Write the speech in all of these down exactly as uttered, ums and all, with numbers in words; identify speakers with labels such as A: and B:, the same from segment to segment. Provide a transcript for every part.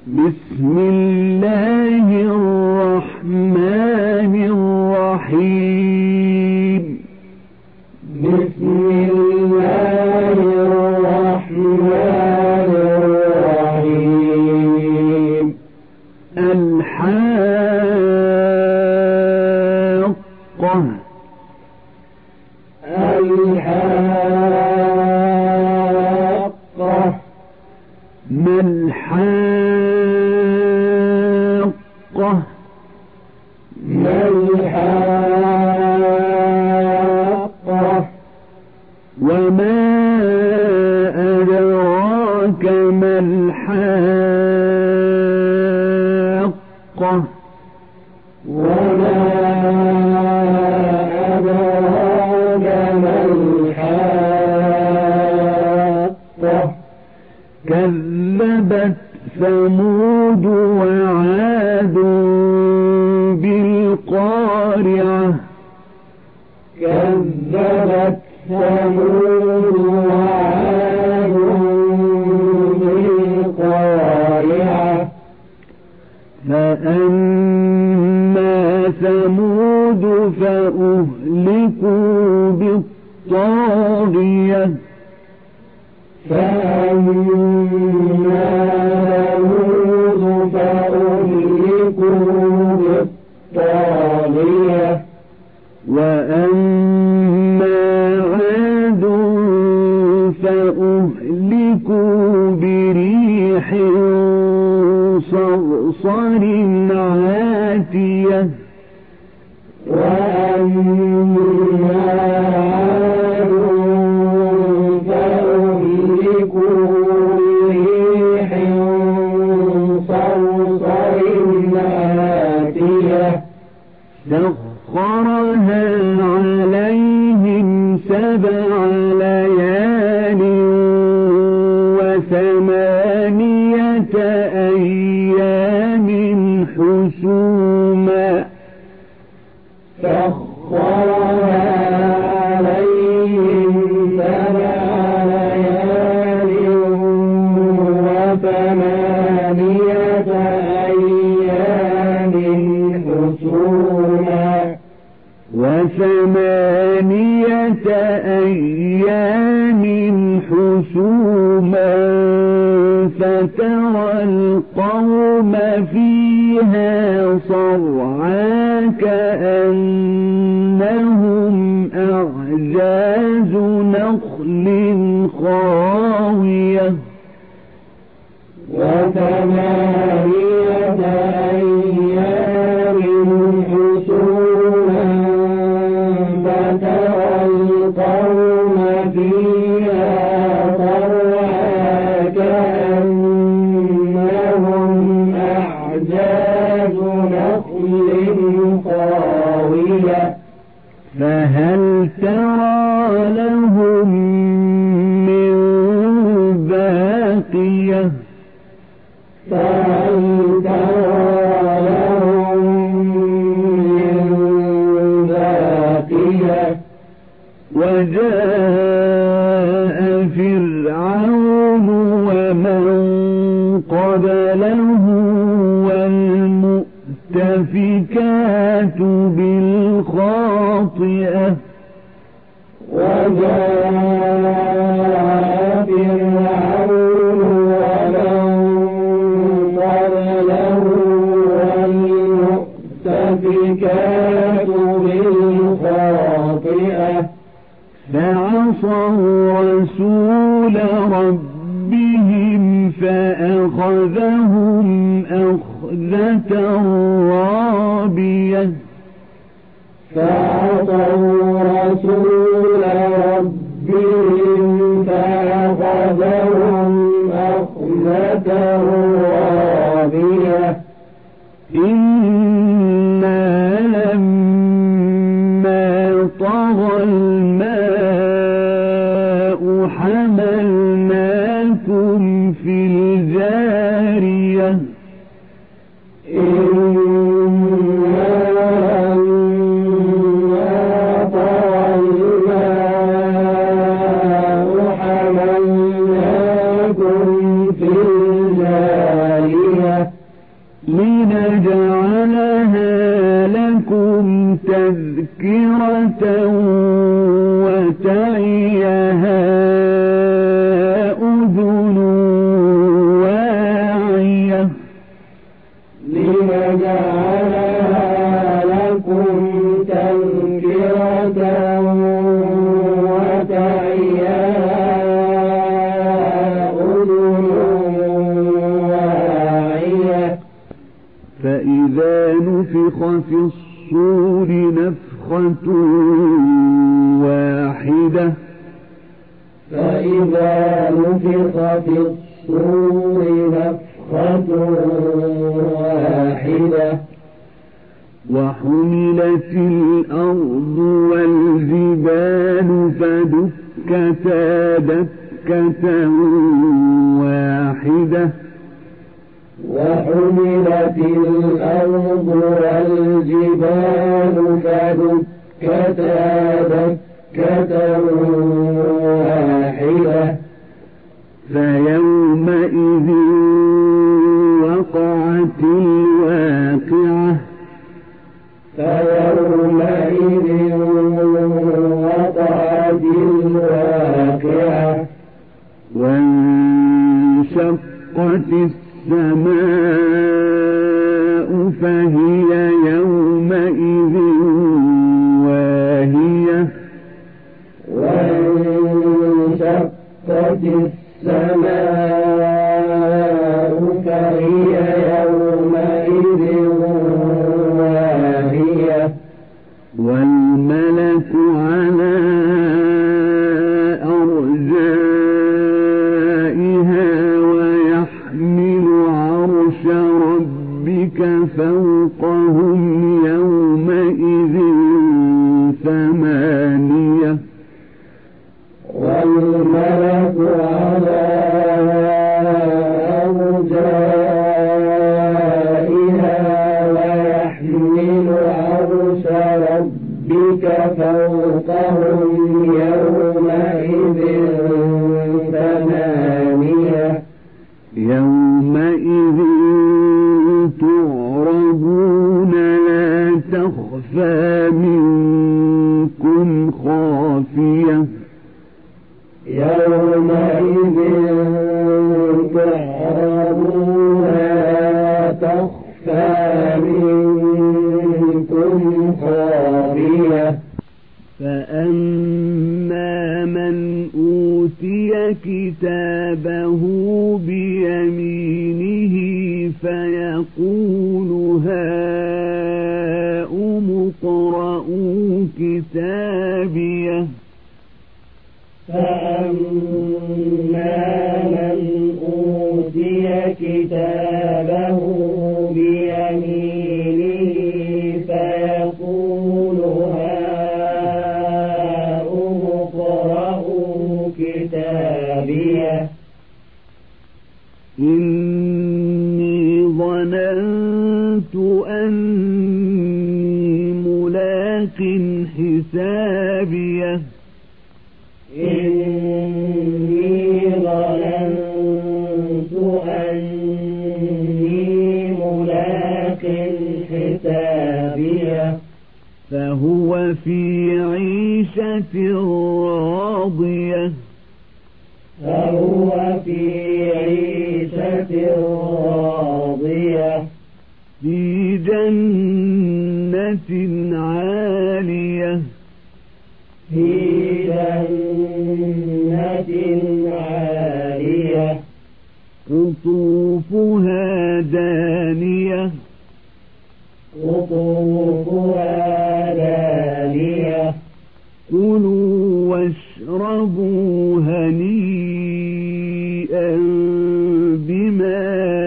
A: بسم الله الرحمن الرحيم
B: بسم الله الرحمن الرحيم
A: الحاقة
B: الحاقة
A: ما الحاقة
B: ما الحاقة
A: وما أدراك ما الحاقة
B: وما أدراك ما الحاقة
A: كذبت ثمود وعاد بالقارعة
B: كذبت ثمود وعاد بالقارعة
A: فأما ثمود فأهلكوا بالطاغية
B: فأما ثمود فأهلكوا بالطاغية
A: وأما عاد فأهلكوا بريح صرصر عاتية
B: وأما عاد فأهلكوا بريح صرصر عاتية
A: سخرها عليهم سبع ليال وثمانية أيام حسوما
B: سخرها عليهم سبع ليال وثمانية أيام حسوما
A: وثمانية أيام حسوما فترى القوم فيها صرعى كأنهم أعجاز نخل خاوية
B: وثمانية أيام حسوما فترى القوم فيها صرعى كأنهم أعجاز نخل خاوية
A: فهل ترى لهم من باقية
B: فهل ترى لهم من باقية
A: وجاء فرعون ومن قبله والمؤتفكات بالخاطئة
B: وجاء فرعون ومن قبله والمؤتفكات بالخاطئة
A: فعصوا رسول ربهم فأخذهم أخذة رابية
B: فعصوا رسول ربهم فأخذهم أخذة رابية
A: إنا لما طغى الماء حملناكم في الجارية
B: إنا لما طغى الماء حملناكم في الجارية
A: لنجعلها لكم تذكرة وتعيها أذن واعية
B: لنجعلها لكم تذكرة وتعيها أذن واعية
A: فإذا نفخ في الصور نفخة واحدة
B: فإذا نفخ في الصور نفخة واحدة
A: وحملت الأرض والجبال فدكتا دكة واحدة
B: وحملت الأرض والجبال فدكتا دكة واحدة
A: فيومئذ وقعت الواقعة
B: فيومئذ وقعت الواقعة
A: وانشقت السماء فهي يومئذ واهية
B: وانشقت السماء فهي يومئذ واهية
A: والملك على أرجائها ويحمل عرش ربك فوقهم يومئذ ثمانية
B: والملك على أرجائها ويحمل عرش ربك فوقهم يومئذ ثمانية
A: يومئذ تعرضون لا تخفى منكم خافية
B: يومئذ تعرضون لا تخفى منكم خافية
A: فأما من أوتي كتابه بيمينه فيقول هاؤم اقرءوا كتابيه
B: فأما من أوتي كتابه بيمينه فيقول هاؤم اقرءوا كتابيه
A: إني ظننت أني ملاق حسابيه
B: إني ظننت أني ملاق حسابيه
A: فهو في عيشة راضية
B: فهو في عيشة راضية
A: في جنة عالية
B: في جنة عالية
A: قطوفها دانية
B: قطوفها دانية
A: كلوا واشربوا هنيئا بما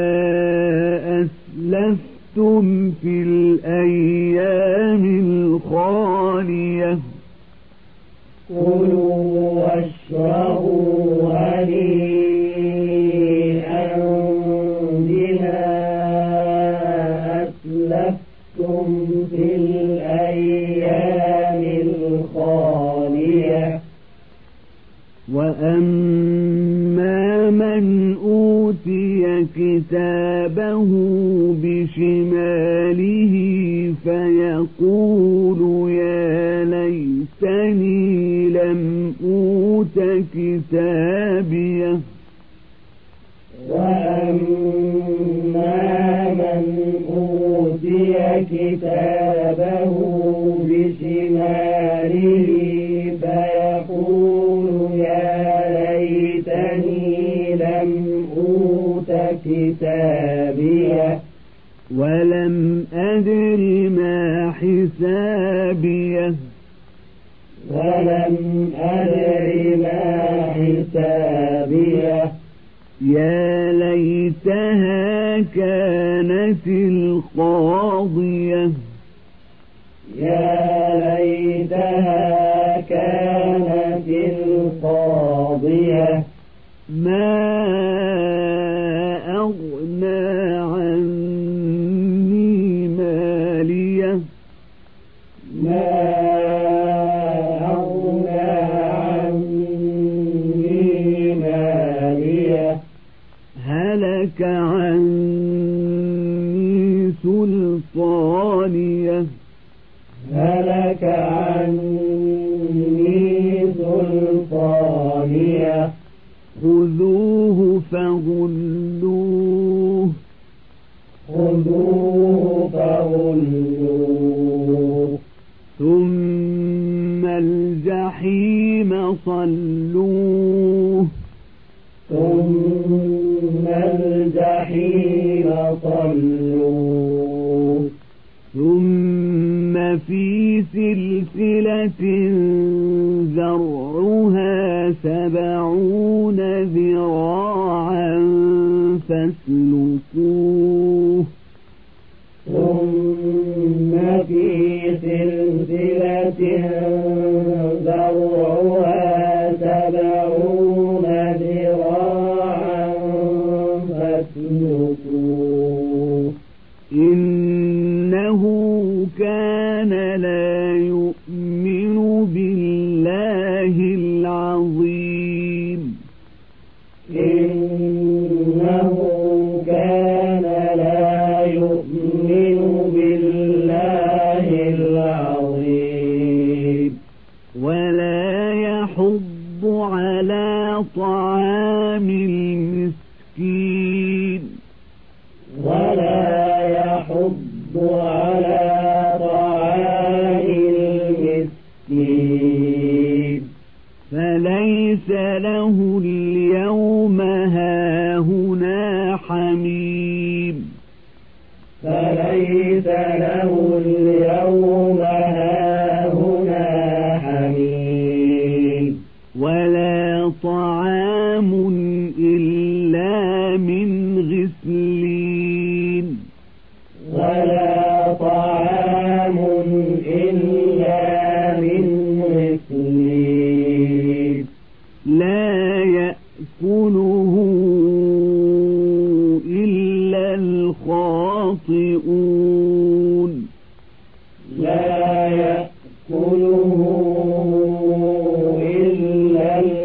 A: أسلفتم في الأيام الخالية
B: كلوا واشربوا هنيئا بما أسلفتم في الأيام الخالية
A: وأما من أوتي كتابه بشماله فيقول يا ليتني لم أوت كتابيه
B: وأما من أوتي كتابه بشماله فيقول يا ليتني لم أوت كتابيه
A: ولم أدر ما حسابيه
B: ولم أدر ما حسابيه
A: يا ليتها كانت القاضية
B: يا ليتها كانت القاضية
A: ما أغنى عني ماليه
B: ما أغنى عني ماليه
A: هلك عني سلطانيه
B: هلك عني سلطانيه
A: خذوه فغلوه
B: خذوه فغلوه
A: ثم الجحيم صلوه
B: ثم الجحيم صلوه
A: ثم في سلسلة ذرعها سبعون ذراعا فاسلكوه
B: ثم في سلسلة ذرعها سبعون ذراعا فاسلكوه
A: إنه كان لا يؤمن بالله العظيم
B: إنه كان لا يؤمن بالله العظيم
A: ولا يحض على طعام المسكين
B: ولا يحض على طعام المسكين
A: فليس له اليوم هاهنا حميم
B: فليس له اليوم هاهنا حميم
A: ولا طعام إلا من غسلين
B: ولا طعام إلا من غسلين
A: لا يأكله إلا الخاطئون
B: لا يأكله إلا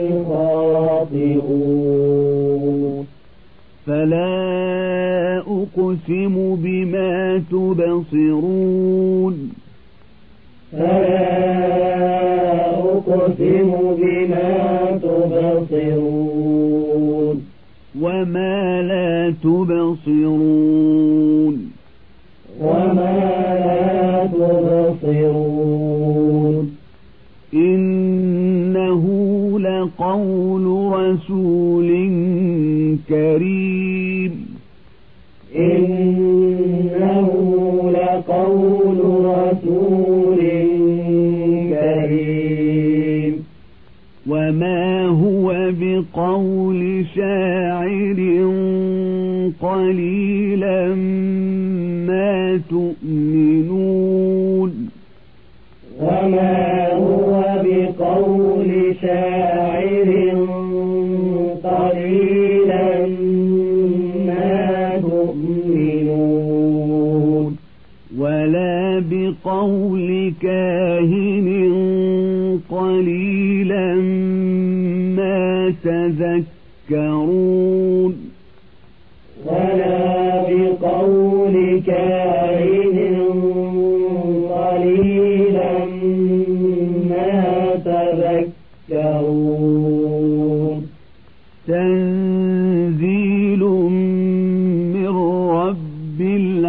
B: الخاطئون
A: فلا أقسم بما تبصرون
B: فلا أقسم بما تبصرون
A: وما لا تبصرون
B: وما لا تبصرون
A: إنه لقول رسول كريم
B: إنه لقول رسول كريم
A: وما هو بقول شاعر قليلا ما تؤمنون
B: وما هو بقول شاعر قليلا ما تؤمنون
A: ولا بقول كاهن قليلا ما تذكرون
B: ولا بقول كاهن قليلا ما تذكرون
A: تنزيل من رب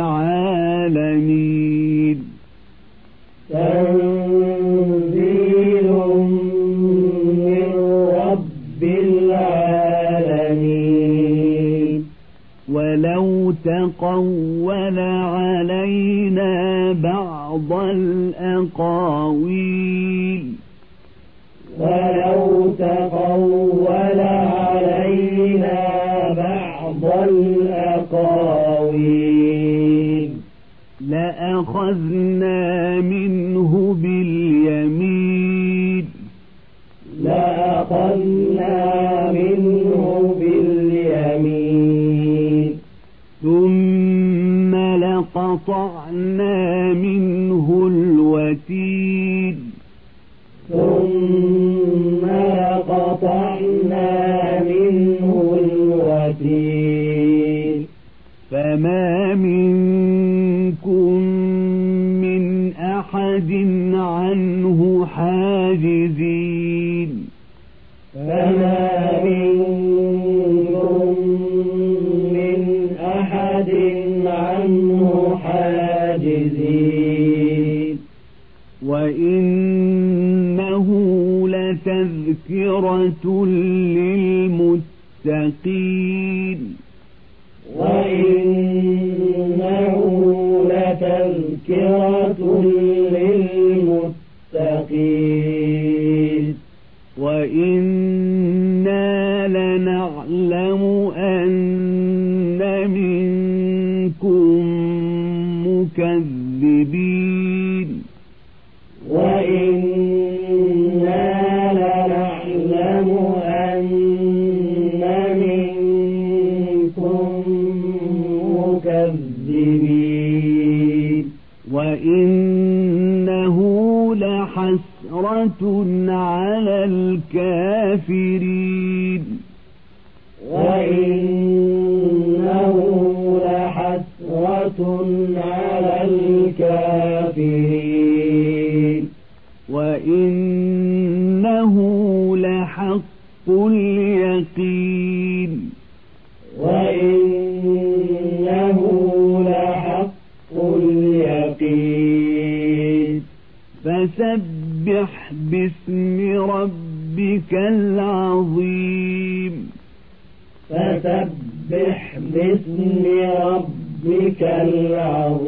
A: العالمين
B: تنزيل من رب العالمين
A: ولو تقول علينا بعض الأقاويل
B: ولو تقول علينا بعض الأقاويل
A: لأخذنا منه باليمين
B: لأخذنا منه باليمين
A: ثم لقطعنا منه الوتين
B: ثم لقطعنا منه الوتين
A: فما منكم من أحد عنه حاجزين
B: فما منكم من أحد عنه حاجزين
A: وإنه لتذكرة للمتقين
B: وإنه لتذكرة للمتقين
A: وإنا لنعلم أن منكم مكذبين
B: وإنا لنعلم أن منكم مكذبين
A: وإنه لحسرة على الكافرين
B: وإنه لحسرة على الكافرين
A: وإنه لحق اليقين
B: وإنه لحق اليقين
A: فسبح باسم ربك العظيم
B: فسبح باسم ربك العظيم